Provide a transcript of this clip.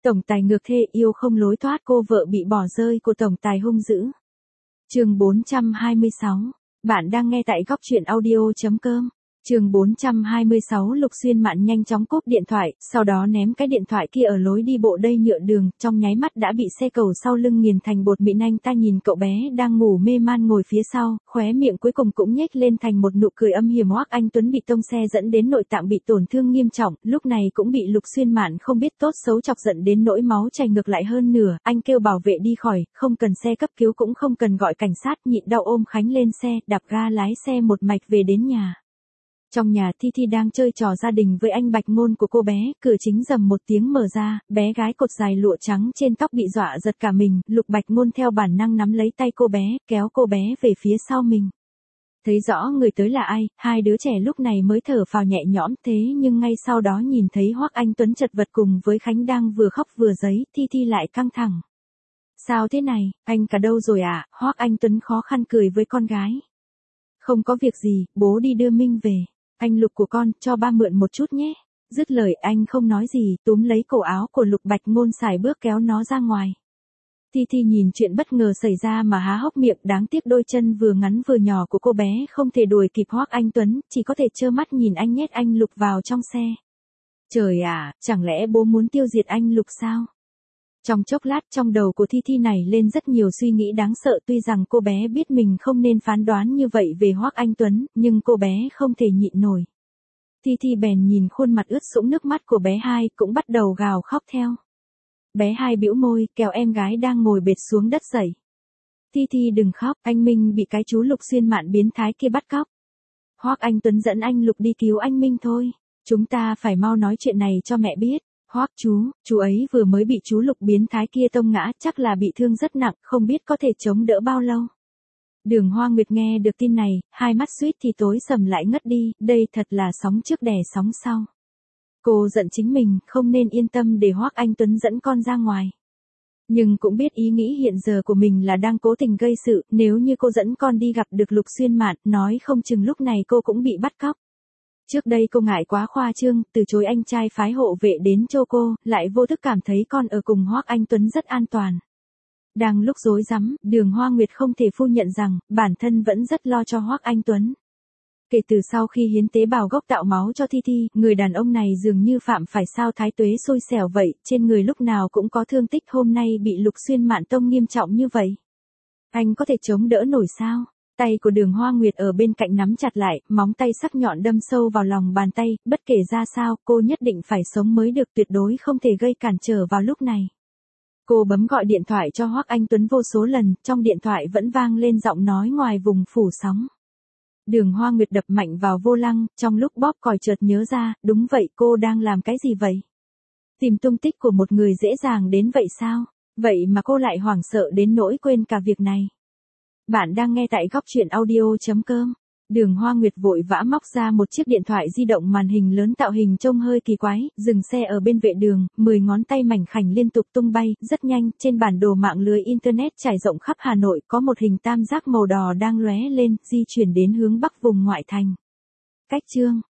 Tổng tài ngược thê yêu không lối thoát, cô vợ bị bỏ rơi của tổng tài hung dữ. Chương 426. Bạn đang nghe tại góc truyện audio.com. Chương 426. Lục Xuyên Mạn nhanh chóng cúp điện thoại, sau đó ném cái điện thoại kia ở lối đi bộ đầy nhựa đường, trong nháy mắt đã bị xe cầu sau lưng nghiền thành bột mịn. Anh ta nhìn cậu bé đang ngủ mê man ngồi phía sau, khóe miệng cuối cùng cũng nhếch lên thành một nụ cười âm hiểm. Hoắc Anh Tuấn bị tông xe dẫn đến nội tạng bị tổn thương nghiêm trọng, lúc này cũng bị Lục Xuyên Mạn không biết tốt xấu chọc giận đến nỗi máu chảy ngược lại hơn nửa. Anh kêu bảo vệ đi khỏi, không cần xe cấp cứu cũng không cần gọi cảnh sát, nhịn đau ôm Khánh lên xe, đạp ga lái xe một mạch về đến nhà. Trong nhà, Thi Thi đang chơi trò gia đình với anh Bạch Ngôn của cô bé, cửa chính rầm một tiếng mở ra, bé gái cột dài lụa trắng trên tóc bị dọa giật cả mình. Lục Bạch Ngôn theo bản năng nắm lấy tay cô bé, kéo cô bé về phía sau mình. Thấy rõ người tới là ai, hai đứa trẻ lúc này mới thở phào nhẹ nhõm. Thế nhưng ngay sau đó nhìn thấy Hoắc Anh Tuấn chật vật cùng với Khánh đang vừa khóc vừa giấy, Thi Thi lại căng thẳng. Sao thế này, anh cả đâu rồi ạ? Hoắc Anh Tuấn khó khăn cười với con gái. Không có việc gì, bố đi đưa Minh về. Anh Lục của con, cho ba mượn một chút nhé. Dứt lời anh không nói gì, túm lấy cổ áo của Lục Bạch Ngôn sải bước kéo nó ra ngoài. Thi Thi nhìn chuyện bất ngờ xảy ra mà há hốc miệng, đáng tiếc đôi chân vừa ngắn vừa nhỏ của cô bé không thể đuổi kịp Hoắc Anh Tuấn, chỉ có thể trơ mắt nhìn anh nhét anh Lục vào trong xe. Trời ạ, chẳng lẽ bố muốn tiêu diệt anh Lục sao? Trong chốc lát trong đầu của Thi Thi này lên rất nhiều suy nghĩ đáng sợ, tuy rằng cô bé biết mình không nên phán đoán như vậy về Hoắc Anh Tuấn, nhưng cô bé không thể nhịn nổi. Thi Thi bèn nhìn khuôn mặt ướt sũng nước mắt của bé Hai, cũng bắt đầu gào khóc theo. Bé Hai bĩu môi, kéo em gái đang ngồi bệt xuống đất dậy. Thi Thi đừng khóc, anh Minh bị cái chú Lục Xuyên Mạn biến thái kia bắt cóc. Hoắc Anh Tuấn dẫn anh Lục đi cứu anh Minh thôi. Chúng ta phải mau nói chuyện này cho mẹ biết. Hoắc chú ấy vừa mới bị chú Lục biến thái kia tông ngã, chắc là bị thương rất nặng, không biết có thể chống đỡ bao lâu. Đường Hoa Nguyệt nghe được tin này, hai mắt suýt thì tối sầm lại ngất đi, đây thật là sóng trước đè sóng sau. Cô giận chính mình, không nên yên tâm để Hoắc Anh Tuấn dẫn con ra ngoài. Nhưng cũng biết ý nghĩ hiện giờ của mình là đang cố tình gây sự, nếu như cô dẫn con đi gặp được Lục Xuyên Mạn, nói không chừng lúc này cô cũng bị bắt cóc. Trước đây cô ngại quá khoa trương, từ chối anh trai phái hộ vệ đến cho cô, lại vô thức cảm thấy con ở cùng Hoắc Anh Tuấn rất an toàn. Đang lúc rối rắm, Đường Hoa Nguyệt không thể phủ nhận rằng, bản thân vẫn rất lo cho Hoắc Anh Tuấn. Kể từ sau khi hiến tế bào gốc tạo máu cho Thi Thi, người đàn ông này dường như phạm phải sao thái tuế xui xẻo vậy, trên người lúc nào cũng có thương tích, hôm nay bị Lục Xuyên Mạn tông nghiêm trọng như vậy. Anh có thể chống đỡ nổi sao? Tay của Đường Hoa Nguyệt ở bên cạnh nắm chặt lại, móng tay sắc nhọn đâm sâu vào lòng bàn tay, bất kể ra sao, cô nhất định phải sống mới được, tuyệt đối không thể gây cản trở vào lúc này. Cô bấm gọi điện thoại cho Hoắc Anh Tuấn vô số lần, trong điện thoại vẫn vang lên giọng nói ngoài vùng phủ sóng. Đường Hoa Nguyệt đập mạnh vào vô lăng, trong lúc bóp còi chợt nhớ ra, đúng vậy, cô đang làm cái gì vậy? Tìm tung tích của một người dễ dàng đến vậy sao? Vậy mà cô lại hoảng sợ đến nỗi quên cả việc này. Bạn đang nghe tại góc truyện audio.com. Đường Hoa Nguyệt vội vã móc ra một chiếc điện thoại di động màn hình lớn tạo hình trông hơi kỳ quái, dừng xe ở bên vệ đường, 10 ngón tay mảnh khảnh liên tục tung bay, rất nhanh, trên bản đồ mạng lưới Internet trải rộng khắp Hà Nội có một hình tam giác màu đỏ đang lóe lên, di chuyển đến hướng bắc vùng ngoại thành. Cách chương